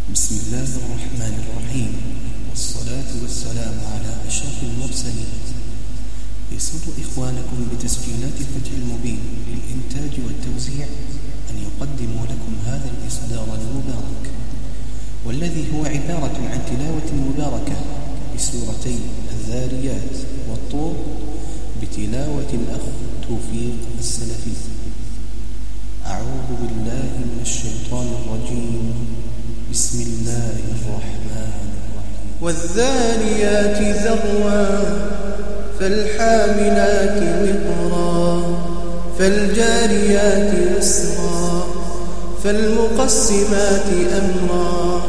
بسم الله الرحمن الرحيم، والصلاة والسلام على أشرف المرسلين. يسر إخوانكم بتسجيلات الفتح المبين للإنتاج والتوزيع أن يقدموا لكم هذا الإصدار المبارك، والذي هو عبارة عن تلاوة مباركة بسورتي الذاريات والطور بتلاوة الأخ توفيق السلفي. أعوذ بالله من الشيطان الرجيم. بسم الله الرحمن الرحيم. والذاريات ذروا فالحاملات وقرا فالجاريات يسرا فالمقسمات أمرا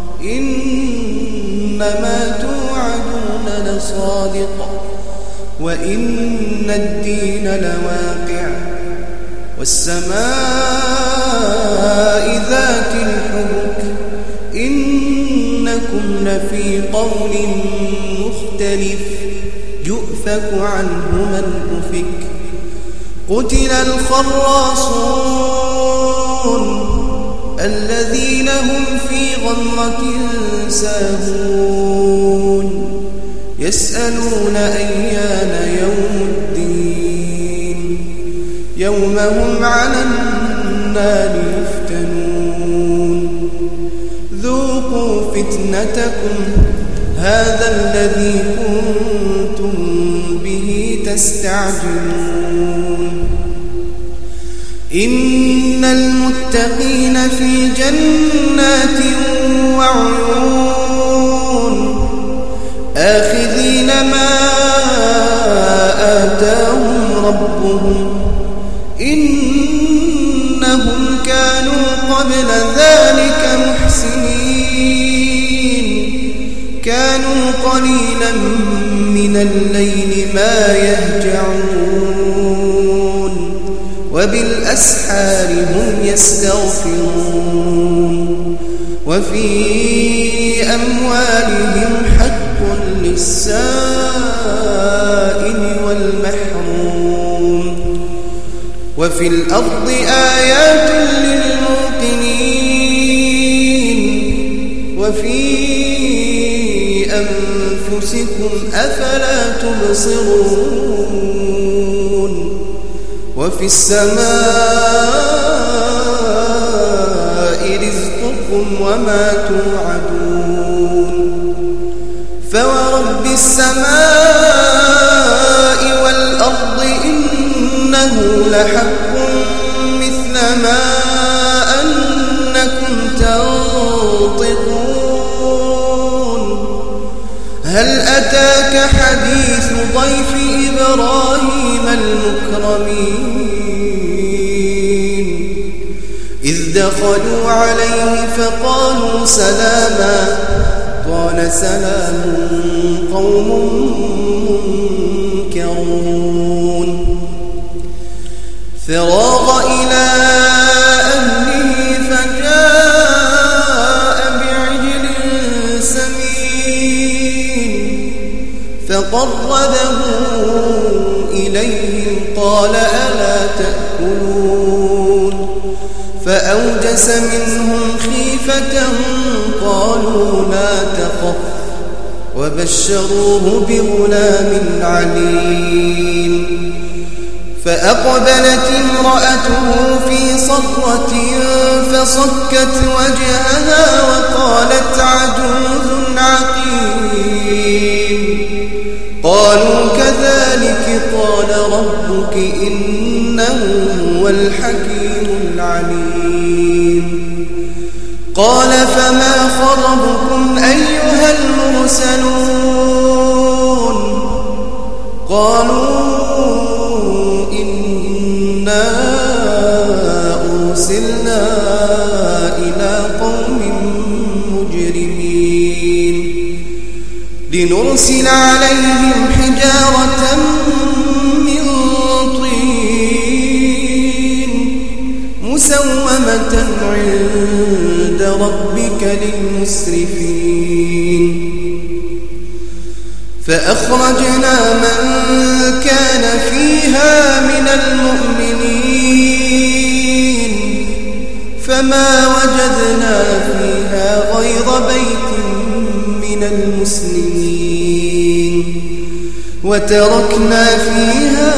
إنما توعدون لصادق وإن الدين لواقع والسماء ذات الحبك إنكم لفي قول مختلف يؤفك عنه من أفك قتل الخراصون الذين هم في غمرة ساهون يسألون أيان يوم الدين يوم هم على النار يفتنون ذوقوا فتنتكم هذا الذي كنتم به تستعجلون إن المتقين في جنات وعيون آخذين ما آتاهم ربهم إنهم كانوا قبل ذلك محسنين كانوا قليلا من الليل ما يهجعون وبالأسحار هم يستغفرون وفي أموالهم حق للسائل والمحروم وفي الأرض آيات للموقنين وفي أنفسكم أفلا تبصرون وفي السماء رزقكم وما توعدون فورب السماء والأرض إنه لحق مثل ما أنكم تنطقون هل أتاك حديث ضيف إبراهيم المكرمين إذ دخلوا عليه فقالوا سلاما قال سلام قوم منكرون فراغ إلى أهله فجاء بعجل سمين فقربه إليهم قال ألا تأكلون فأوجس منهم خيفة قالوا لا تخف وبشروه بغلام عليم فأقبلت امرأته في صرة فصكت وجهها وقالت عجوز عقيم قالوا كذلك قال ربك إنه هو الحكيم العليم قال فما خطبكم أيها المرسلون قالوا إنا أرسلنا إلى قوم مجرمين لنرسل عليهم حجارة من طين مسومة عند ربك للمسرفين فأخرجنا من كان فيها من المؤمنين فما وجدنا فيها فيها غير بيت من المسلمين وتركنا فيها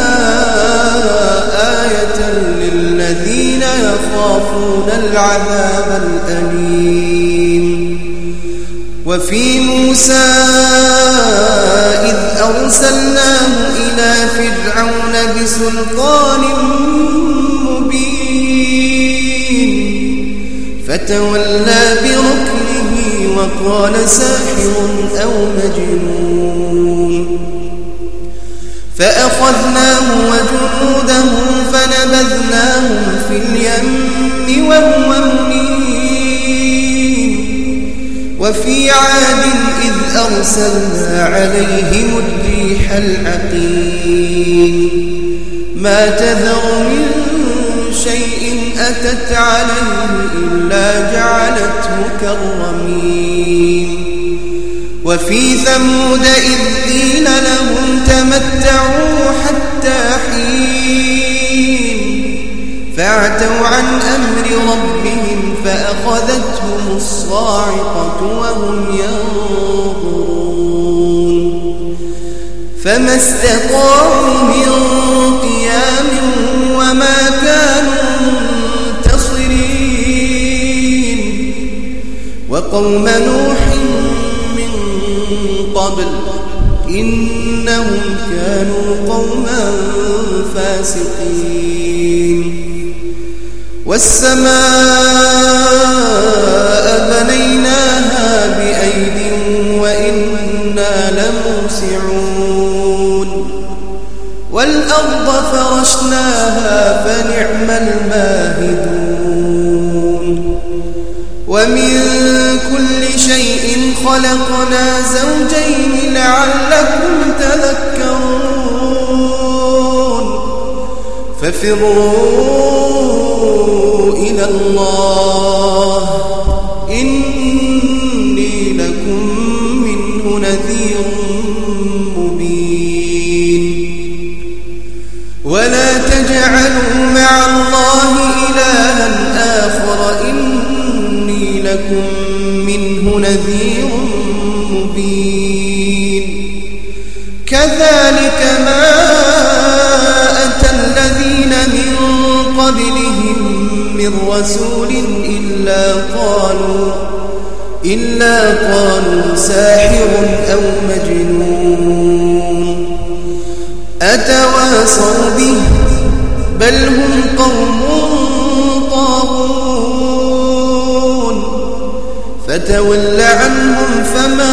آية للذين يخافون العذاب الأليم. وفي موسى إذ أرسلناه إلى فرعون بسلطان مبين فتولى بركنه وقال ساحر أو مجنون فأخذناه وجنوده فنبذناهم في اليم وهو مليم. وفي عاد إذ أرسلنا عليهم الريح العقيم ما تذر من شيء أتت عليه إلا جعلته كالرميم. وفي ثمود إذ قيل لهم تمتعوا حتى حين فعتوا عن أمر ربهم فأخذتهم الصاعقة وهم ينظرون فما استطاعوا من قيام وما كانوا منتصرين. وقوم نوح من قبل إنهم كانوا قوما فاسقين. والسماء بنيناها بأيد وإنا لموسعون والأرض فرشناها فنعم الماهدون. ومن كل شيء خلقنا زوجين لعلكم تذكرون. ففروا إلى الله إني لكم منه نذير مبين. ولا تجعلوا مع الله إلها آخر إني لكم منه نذير مبين. كذلك ما أتى الذين من قبلهم من رسول إلا قالوا ساحر أو مجنون أتواصوا به بل هم قوم طاغون. فتول عنهم فما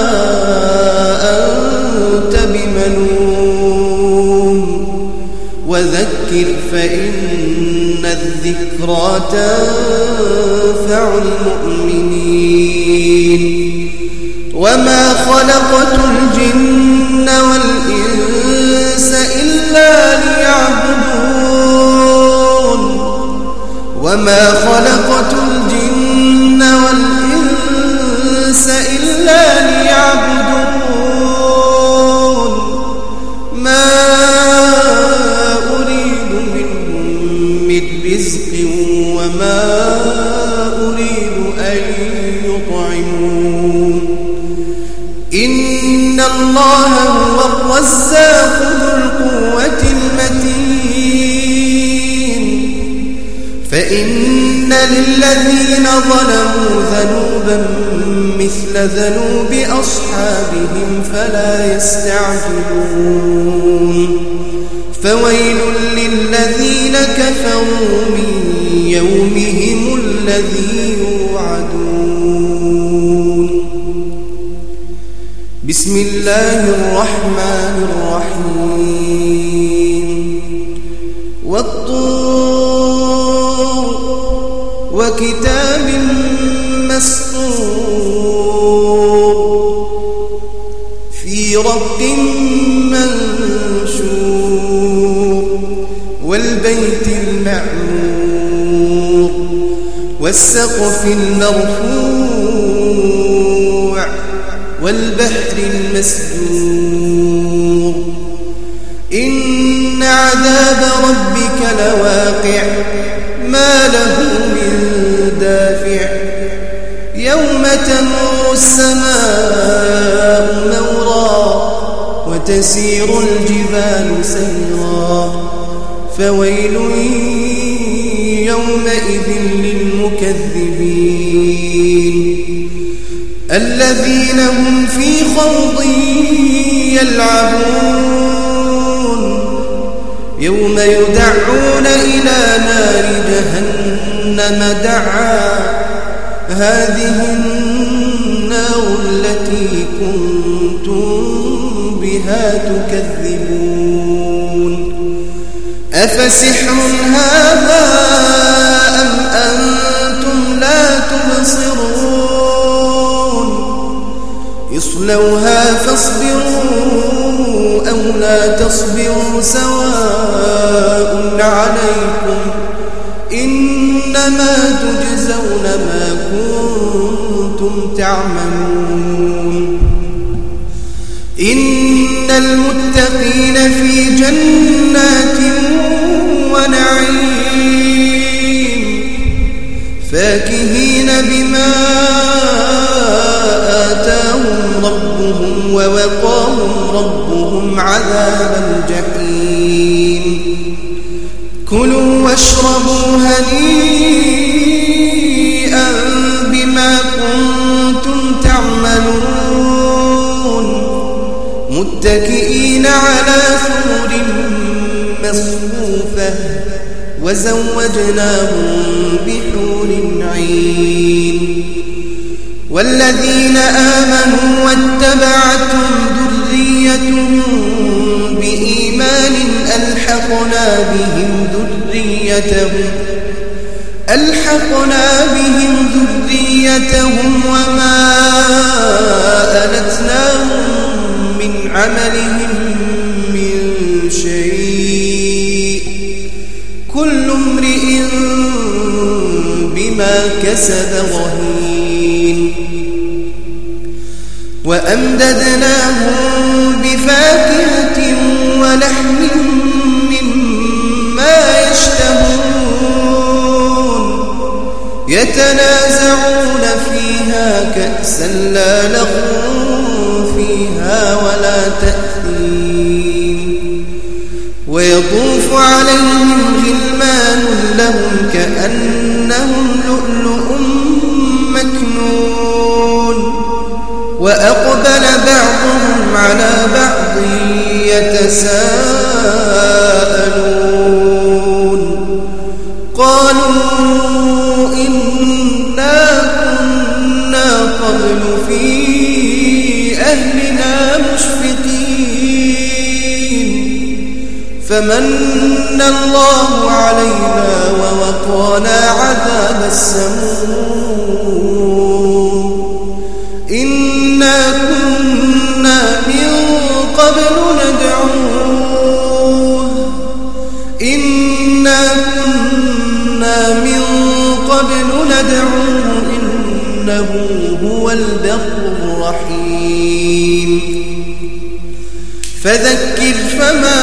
أنت بملوم وذكر فإن الذكرى تنفع المؤمنين. وما خلقت الجن والإنس إلا ليعبدون وما خلقت الجن والإنس إلا ليعبدون ما أريد منهم من رزق وما أريد أن يطعمون إن الله هو الرزاق ذو القوة المتين. فإن للذين ظلموا ذنوبا مثل ذنوب أصحابهم فلا يستعجلون. فويل للذين كفروا من يومهم الذي يوعدون. بسم الله الرحمن الرحيم. والطور وكتاب مسطور في رق منشور والبيت المعمور والسقف المرفوع والبحر المسجور. إن عذاب ربك لواقع ما له من دافع وتمر السماء مورا وتسير الجبال سيرا فويل يومئذ للمكذبين الذين هم في خوض يلعبون يوم يدعون إلى نار جهنم دعا هذه النار التي كنتم بها تكذبون أفسحر هذا أم أنتم لا تبصرون اصلوها فاصبروا أو لا تصبروا سواء عليكم إنما تجزون ما كنتم تعملون إن المتقين في جنات ونعيم فاكهين بما آتاهم ربهم ووقاهم ربهم عذاب الجحيم كلوا واشربوا هنيئا بما كنتم تعملون متكئين على سرر مصفوفة وزوجناهم بحور عين والذين آمنوا واتبعتهم ذريتهم بإيمان ألحقنا بهم ذريتهم وما ألتناهم من عملهم من شيء كل امرئ بما كسب رهين وأمددناهم بفاكهة ولحم مما يشتهون يتنازعون فيها كأسا لا لغو فيها ولا تأثيم ويطوف عليهم غلمان لهم كأنهم لؤلؤ مكنون وأقبل بعضهم على بعض يتساءلون قالوا إنا كنا قبل في أهلنا مشفقين فمن الله علينا ووقانا عذاب السموم إنا كنا من قبل ندعوه إنه هو البر الرحيم فذكر فما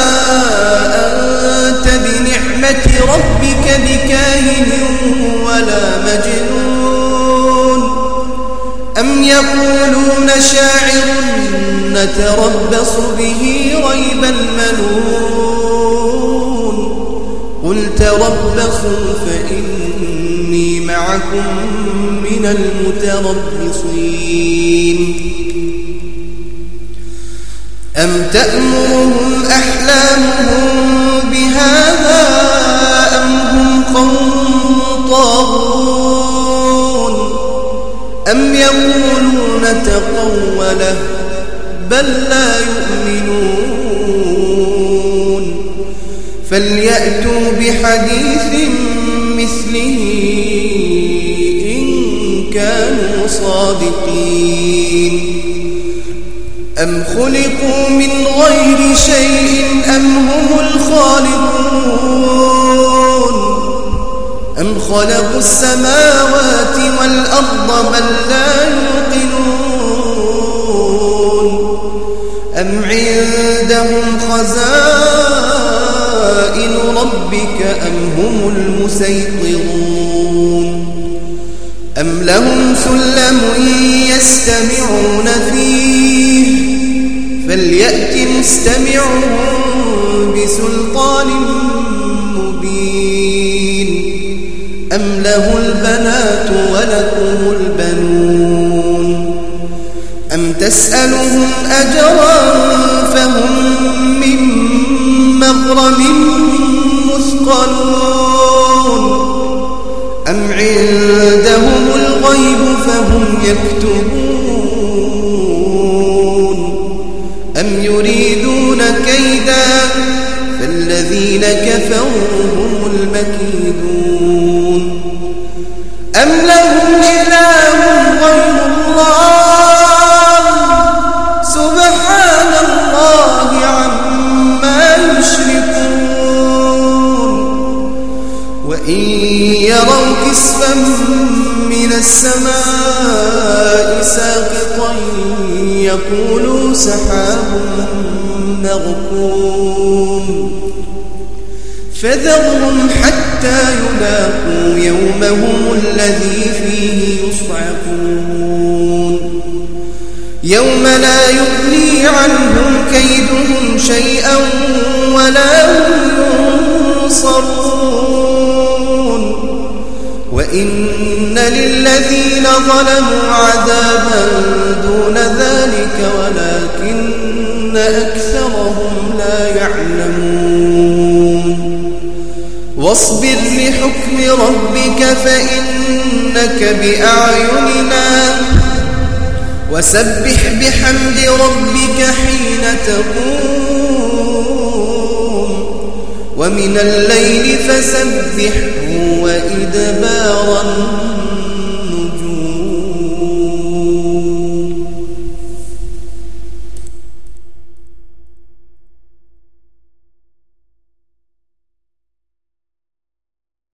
أنت بنعمة ربك بكاهن ولا مجنون أم يقولون شاعر نتربص به ريب المنون قل تربصوا فإني معكم من المتربصين أم تأمرهم أحلامهم بهذا أم هم قوم طاغون أم يقولون تقوله بل لا يؤمنون فليأتوا بحديث مثله إن كانوا صادقين أم خلقوا من غير شيء أم هم الخالقون أم خلقوا السماوات والأرض بل لا يوقنون أم عندهم خزائن ربك أم هم المسيطرون أم لهم سلم يستمعون فيه فليأت مستمعهم بسلطان مبين أم له البنات ولكم البنون أم تسألهم أجرا فهم من مغرم مثقلون أم عندهم الغيب فهم يكتبون أم يريدون كيدا فالذين كفروا هم المكيدون أم لهم إله غير الله سبحان الله عما يشركون وإن يروا كسفا من السماء ساقطا يقولوا سحاب مركوم فذرهم حتى يلاقوا يومهم الذي فيه يصعقون يوم لا يغني عنهم كيدهم شيئا ولا هم ينصرون وإن للذين ظلموا عذابا دون ذلك ولكن أكثرهم لا يعلمون واصبر لحكم ربك فإنك بأعيننا وسبح بحمد ربك حين تقوم ومن الليل فسبحه وإدبار النجوم